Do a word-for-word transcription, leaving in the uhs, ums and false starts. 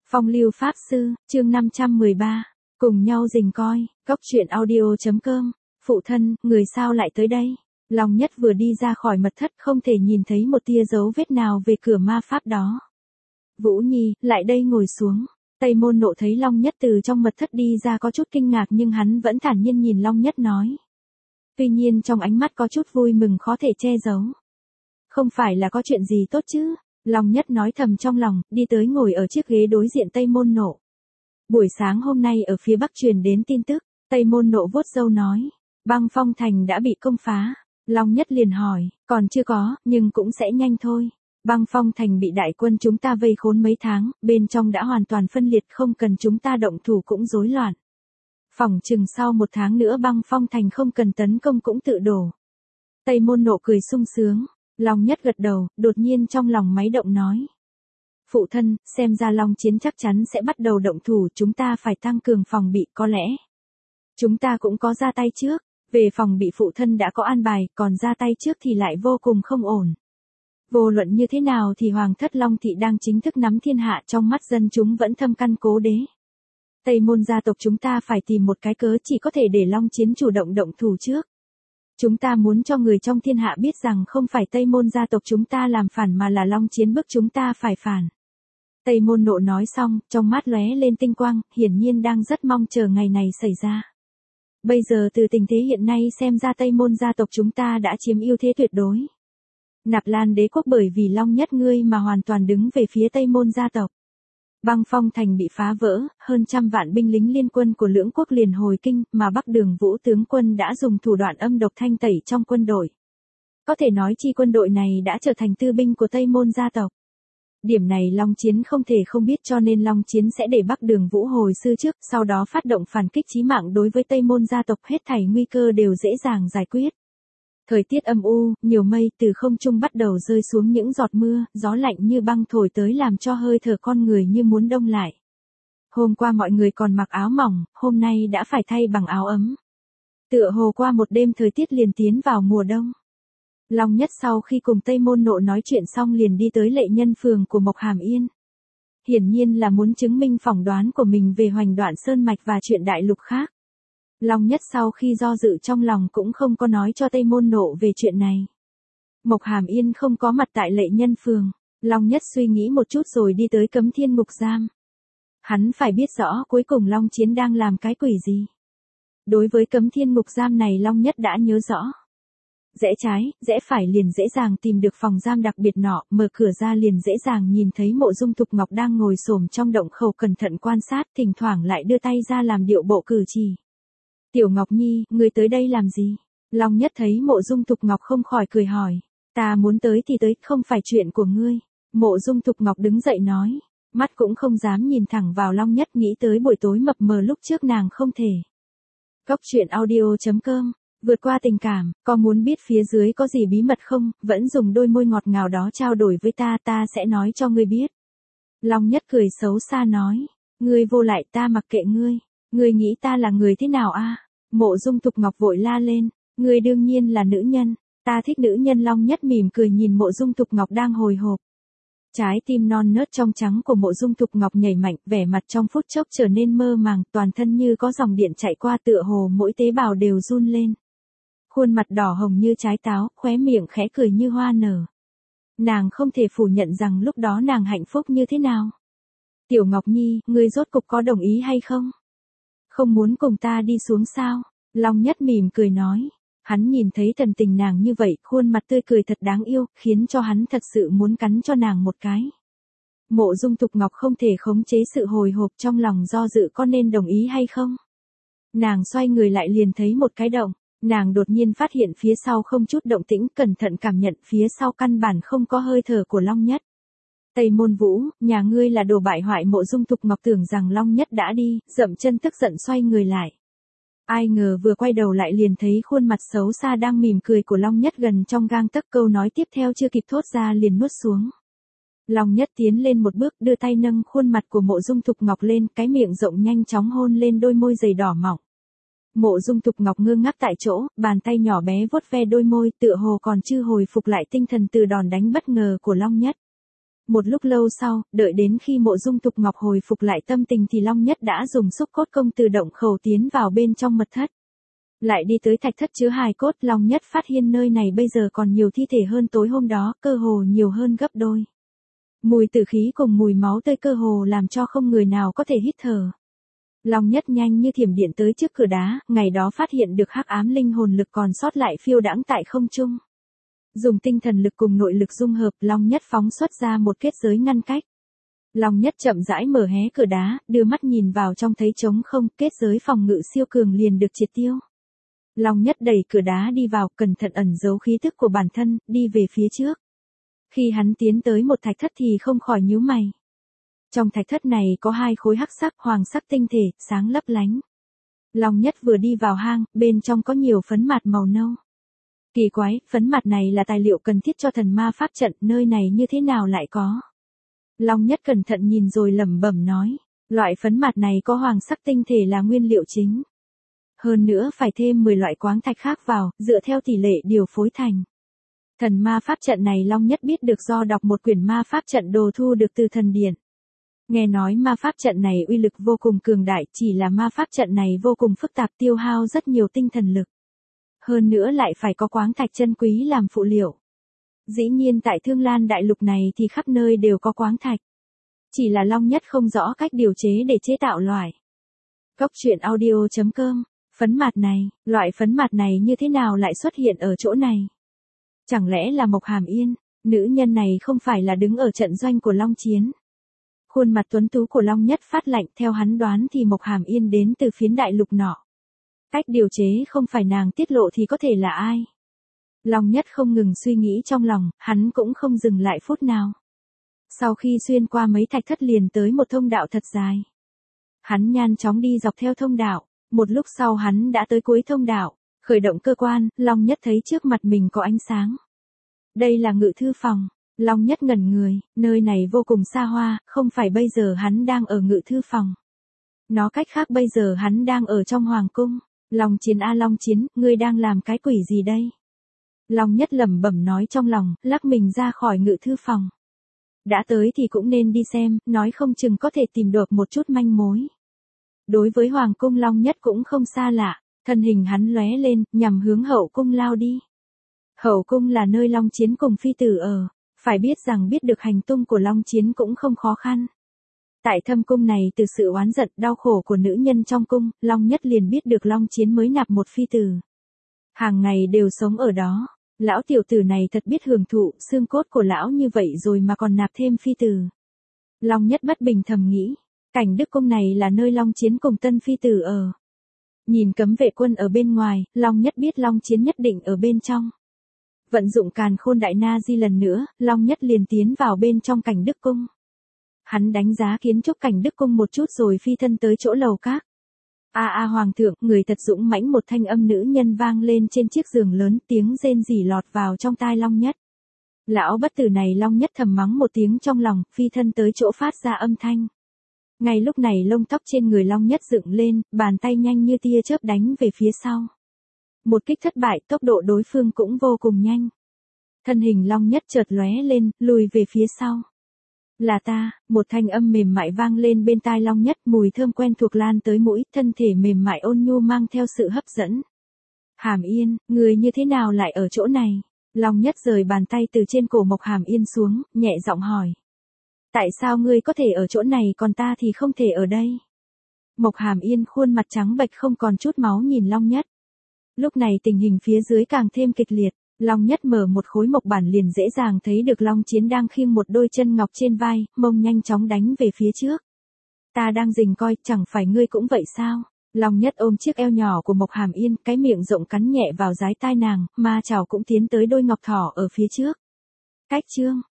Phong lưu pháp sư, chương năm trăm mười ba, cùng nhau rình coi, góc truyện audio.com, phụ thân, người sao lại tới đây? Long Nhất vừa đi ra khỏi mật thất không thể nhìn thấy một tia dấu vết nào về cửa ma pháp đó. Vũ Nhi, lại đây ngồi xuống. Tây Môn Nộ thấy Long Nhất từ trong mật thất đi ra có chút kinh ngạc nhưng hắn vẫn thản nhiên nhìn Long Nhất nói. Tuy nhiên trong ánh mắt có chút vui mừng khó thể che giấu. Không phải là có chuyện gì tốt chứ? Long Nhất nói thầm trong lòng, đi tới ngồi ở chiếc ghế đối diện Tây Môn Nộ. Buổi sáng hôm nay ở phía bắc truyền đến tin tức, Tây Môn Nộ vuốt râu nói, Băng Phong Thành đã bị công phá. Long Nhất liền hỏi, còn chưa có, nhưng cũng sẽ nhanh thôi. Băng Phong Thành bị đại quân chúng ta vây khốn mấy tháng, bên trong đã hoàn toàn phân liệt, không cần chúng ta động thủ cũng rối loạn. Phỏng chừng sau một tháng nữa Băng Phong Thành không cần tấn công cũng tự đổ. Tây Môn Nộ cười sung sướng. Long Nhất gật đầu, đột nhiên trong lòng máy động nói. Phụ thân, xem ra Long Chiến chắc chắn sẽ bắt đầu động thủ, chúng ta phải tăng cường phòng bị, có lẽ chúng ta cũng có ra tay trước. Về phòng bị phụ thân đã có an bài, còn ra tay trước thì lại vô cùng không ổn. Vô luận như thế nào thì Hoàng thất Long Thị đang chính thức nắm thiên hạ, trong mắt dân chúng vẫn thâm căn cố đế. Tây Môn gia tộc chúng ta phải tìm một cái cớ chỉ có thể để Long Chiến chủ động động thủ trước. Chúng ta muốn cho người trong thiên hạ biết rằng không phải Tây Môn gia tộc chúng ta làm phản mà là Long Chiến bức chúng ta phải phản. Tây Môn Nộ nói xong, trong mắt lóe lên tinh quang, hiển nhiên đang rất mong chờ ngày này xảy ra. Bây giờ từ tình thế hiện nay xem ra Tây Môn gia tộc chúng ta đã chiếm ưu thế tuyệt đối. Nạp Lan đế quốc bởi vì Long Nhất ngươi mà hoàn toàn đứng về phía Tây Môn gia tộc. Băng Phong Thành bị phá vỡ, hơn trăm vạn binh lính liên quân của lưỡng quốc liền hồi kinh, mà Bắc Đường Vũ tướng quân đã dùng thủ đoạn âm độc thanh tẩy trong quân đội. Có thể nói chi quân đội này đã trở thành tư binh của Tây Môn gia tộc. Điểm này Long Chiến không thể không biết, cho nên Long Chiến sẽ để Bắc Đường Vũ hồi sư trước, sau đó phát động phản kích chí mạng đối với Tây Môn gia tộc, hết thảy nguy cơ đều dễ dàng giải quyết. Thời tiết âm u, nhiều mây, từ không trung bắt đầu rơi xuống những giọt mưa, gió lạnh như băng thổi tới làm cho hơi thở con người như muốn đông lại. Hôm qua mọi người còn mặc áo mỏng, hôm nay đã phải thay bằng áo ấm. Tựa hồ qua một đêm thời tiết liền tiến vào mùa đông. Long Nhất sau khi cùng Tây Môn Nộ nói chuyện xong liền đi tới Lệ Nhân phường của Mộc Hàm Yên. Hiển nhiên là muốn chứng minh phỏng đoán của mình về Hoành Đoạn Sơn Mạch và chuyện đại lục khác. Long Nhất sau khi do dự trong lòng cũng không có nói cho Tây Môn Nộ về chuyện này. Mộc Hàm Yên không có mặt tại Lệ Nhân phường. Long Nhất suy nghĩ một chút rồi đi tới Cấm Thiên Ngục Giam. Hắn phải biết rõ cuối cùng Long Chiến đang làm cái quỷ gì. Đối với Cấm Thiên Ngục Giam này Long Nhất đã nhớ rõ. Rẽ trái, rẽ phải liền dễ dàng tìm được phòng giam đặc biệt nọ, mở cửa ra liền dễ dàng nhìn thấy Mộ Dung Thục Ngọc đang ngồi xổm trong động khẩu cẩn thận quan sát, thỉnh thoảng lại đưa tay ra làm điệu bộ cử chỉ. Tiểu Ngọc Nhi, ngươi tới đây làm gì? Long Nhất thấy Mộ Dung Thục Ngọc không khỏi cười hỏi. Ta muốn tới thì tới, không phải chuyện của ngươi. Mộ Dung Thục Ngọc đứng dậy nói. Mắt cũng không dám nhìn thẳng vào Long Nhất, nghĩ tới buổi tối mập mờ lúc trước nàng không thể. Góc truyện audio.com, vượt qua tình cảm, có muốn biết phía dưới có gì bí mật không, vẫn dùng đôi môi ngọt ngào đó trao đổi với ta, ta sẽ nói cho ngươi biết. Long Nhất cười xấu xa nói. Ngươi vô lại, ta mặc kệ ngươi. Ngươi nghĩ ta là người thế nào a? Mộ Dung Thục Ngọc vội la lên. Ngươi đương nhiên là nữ nhân. Ta thích nữ nhân. Long Nhất mỉm cười nhìn Mộ Dung Thục Ngọc đang hồi hộp. Trái tim non nớt trong trắng của Mộ Dung Thục Ngọc nhảy mạnh, vẻ mặt trong phút chốc trở nên mơ màng, toàn thân như có dòng điện chạy qua, tựa hồ mỗi tế bào đều run lên. Khuôn mặt đỏ hồng như trái táo, khóe miệng khẽ cười như hoa nở. Nàng không thể phủ nhận rằng lúc đó nàng hạnh phúc như thế nào. Tiểu Ngọc Nhi, ngươi rốt cục có đồng ý hay không? Không muốn cùng ta đi xuống sao? Long Nhất mỉm cười nói. Hắn nhìn thấy thần tình nàng như vậy, khuôn mặt tươi cười thật đáng yêu, khiến cho hắn thật sự muốn cắn cho nàng một cái. Mộ Dung Thục Ngọc không thể khống chế sự hồi hộp trong lòng, do dự có nên đồng ý hay không. Nàng xoay người lại liền thấy một cái động. Nàng đột nhiên phát hiện phía sau không chút động tĩnh, cẩn thận cảm nhận phía sau căn bản không có hơi thở của Long Nhất. Tây Môn Vũ, nhà ngươi là đồ bại hoại. Mộ Dung Thục Ngọc tưởng rằng Long Nhất đã đi, dậm chân tức giận xoay người lại. Ai ngờ vừa quay đầu lại liền thấy khuôn mặt xấu xa đang mỉm cười của Long Nhất gần trong gang tấc, câu nói tiếp theo chưa kịp thốt ra liền nuốt xuống. Long Nhất tiến lên một bước, đưa tay nâng khuôn mặt của Mộ Dung Thục Ngọc lên, cái miệng rộng nhanh chóng hôn lên đôi môi dày đỏ mọng. Mộ Dung Thục Ngọc ngơ ngác tại chỗ, bàn tay nhỏ bé vuốt ve đôi môi, tựa hồ còn chưa hồi phục lại tinh thần từ đòn đánh bất ngờ của Long Nhất. Một lúc lâu sau, đợi đến khi Mộ Dung Tục Ngọc hồi phục lại tâm tình thì Long Nhất đã dùng xúc cốt công từ động khẩu tiến vào bên trong mật thất. Lại đi tới thạch thất chứa hài cốt, Long Nhất phát hiện nơi này bây giờ còn nhiều thi thể hơn tối hôm đó, cơ hồ nhiều hơn gấp đôi. Mùi tử khí cùng mùi máu tươi cơ hồ làm cho không người nào có thể hít thở. Long Nhất nhanh như thiểm điện tới trước cửa đá, ngày đó phát hiện được hắc ám linh hồn lực còn sót lại phiêu đãng tại không trung. Dùng tinh thần lực cùng nội lực dung hợp, Long Nhất phóng xuất ra một kết giới ngăn cách. Long Nhất chậm rãi mở hé cửa đá, đưa mắt nhìn vào trong thấy trống không, kết giới phòng ngự siêu cường liền được triệt tiêu. Long Nhất đẩy cửa đá đi vào, cẩn thận ẩn giấu khí tức của bản thân, đi về phía trước. Khi hắn tiến tới một thạch thất thì không khỏi nhíu mày. Trong thạch thất này có hai khối hắc sắc, hoàng sắc tinh thể, sáng lấp lánh. Long Nhất vừa đi vào hang, bên trong có nhiều phấn mạt màu nâu. Kỳ quái, phấn mạt này là tài liệu cần thiết cho thần ma pháp trận, nơi này như thế nào lại có? Long Nhất cẩn thận nhìn rồi lẩm bẩm nói, loại phấn mạt này có hoàng sắc tinh thể là nguyên liệu chính. Hơn nữa phải thêm mười loại quáng thạch khác vào, dựa theo tỷ lệ điều phối thành. Thần ma pháp trận này Long Nhất biết được do đọc một quyển ma pháp trận đồ thu được từ thần điện. Nghe nói ma pháp trận này uy lực vô cùng cường đại, chỉ là ma pháp trận này vô cùng phức tạp, tiêu hao rất nhiều tinh thần lực. Hơn nữa lại phải có quáng thạch chân quý làm phụ liệu. Dĩ nhiên tại Thương Lan Đại Lục này thì khắp nơi đều có quáng thạch. Chỉ là Long Nhất không rõ cách điều chế để chế tạo loại. Cốc truyện audio chấm com, phấn mạt này, loại phấn mạt này như thế nào lại xuất hiện ở chỗ này? Chẳng lẽ là Mộc Hàm Yên, nữ nhân này không phải là đứng ở trận doanh của Long Chiến? Khuôn mặt tuấn tú của Long Nhất phát lạnh, theo hắn đoán thì Mộc Hàm Yên đến từ phiến đại lục nọ. Cách điều chế không phải nàng tiết lộ thì có thể là ai? Long Nhất không ngừng suy nghĩ trong lòng, hắn cũng không dừng lại phút nào. Sau khi xuyên qua mấy thạch thất liền tới một thông đạo thật dài. Hắn nhanh chóng đi dọc theo thông đạo, một lúc sau hắn đã tới cuối thông đạo, khởi động cơ quan, Long Nhất thấy trước mặt mình có ánh sáng. Đây là ngự thư phòng. Long Nhất ngẩn người, nơi này vô cùng xa hoa, không phải bây giờ hắn đang ở ngự thư phòng. Nó cách khác bây giờ hắn đang ở trong hoàng cung. Long Chiến a Long Chiến, ngươi đang làm cái quỷ gì đây? Long Nhất lẩm bẩm nói trong lòng, lắc mình ra khỏi ngự thư phòng. Đã tới thì cũng nên đi xem, nói không chừng có thể tìm được một chút manh mối. Đối với hoàng cung Long Nhất cũng không xa lạ, thân hình hắn lóe lên, nhằm hướng hậu cung lao đi. Hậu cung là nơi Long Chiến cùng phi tử ở. Phải biết rằng biết được hành tung của Long Chiến cũng không khó khăn. Tại thâm cung này từ sự oán giận đau khổ của nữ nhân trong cung, Long Nhất liền biết được Long Chiến mới nạp một phi tử. Hàng ngày đều sống ở đó, lão tiểu tử này thật biết hưởng thụ, xương cốt của lão như vậy rồi mà còn nạp thêm phi tử. Long Nhất bất bình thầm nghĩ, cảnh đức cung này là nơi Long Chiến cùng tân phi tử ở. Nhìn cấm vệ quân ở bên ngoài, Long Nhất biết Long Chiến nhất định ở bên trong. Vận dụng càn khôn đại na di lần nữa, Long Nhất liền tiến vào bên trong cảnh đức cung. Hắn đánh giá kiến trúc cảnh đức cung một chút rồi phi thân tới chỗ lầu các. A a hoàng thượng, người thật dũng mãnh, một thanh âm nữ nhân vang lên trên chiếc giường lớn, tiếng rên rỉ lọt vào trong tai Long Nhất. Lão bất tử này, Long Nhất thầm mắng một tiếng trong lòng, phi thân tới chỗ phát ra âm thanh. Ngay lúc này lông tóc trên người Long Nhất dựng lên, bàn tay nhanh như tia chớp đánh về phía sau. Một kích thất bại, tốc độ đối phương cũng vô cùng nhanh. Thân hình Long Nhất chợt lóe lên, lùi về phía sau. Là ta, một thanh âm mềm mại vang lên bên tai Long Nhất, mùi thơm quen thuộc lan tới mũi, thân thể mềm mại ôn nhu mang theo sự hấp dẫn. Hàm Yên, người như thế nào lại ở chỗ này? Long Nhất rời bàn tay từ trên cổ Mộc Hàm Yên xuống, nhẹ giọng hỏi. Tại sao ngươi có thể ở chỗ này còn ta thì không thể ở đây? Mộc Hàm Yên khuôn mặt trắng bệch không còn chút máu nhìn Long Nhất. Lúc này tình hình phía dưới càng thêm kịch liệt, Long Nhất mở một khối mộc bản liền dễ dàng thấy được Long Chiến đang khiêng một đôi chân ngọc trên vai, mông nhanh chóng đánh về phía trước. Ta đang rình coi, chẳng phải ngươi cũng vậy sao? Long Nhất ôm chiếc eo nhỏ của Mộc Hàm Yên, cái miệng rộng cắn nhẹ vào dái tai nàng, ma chảo cũng tiến tới đôi ngọc thỏ ở phía trước. Cách chương,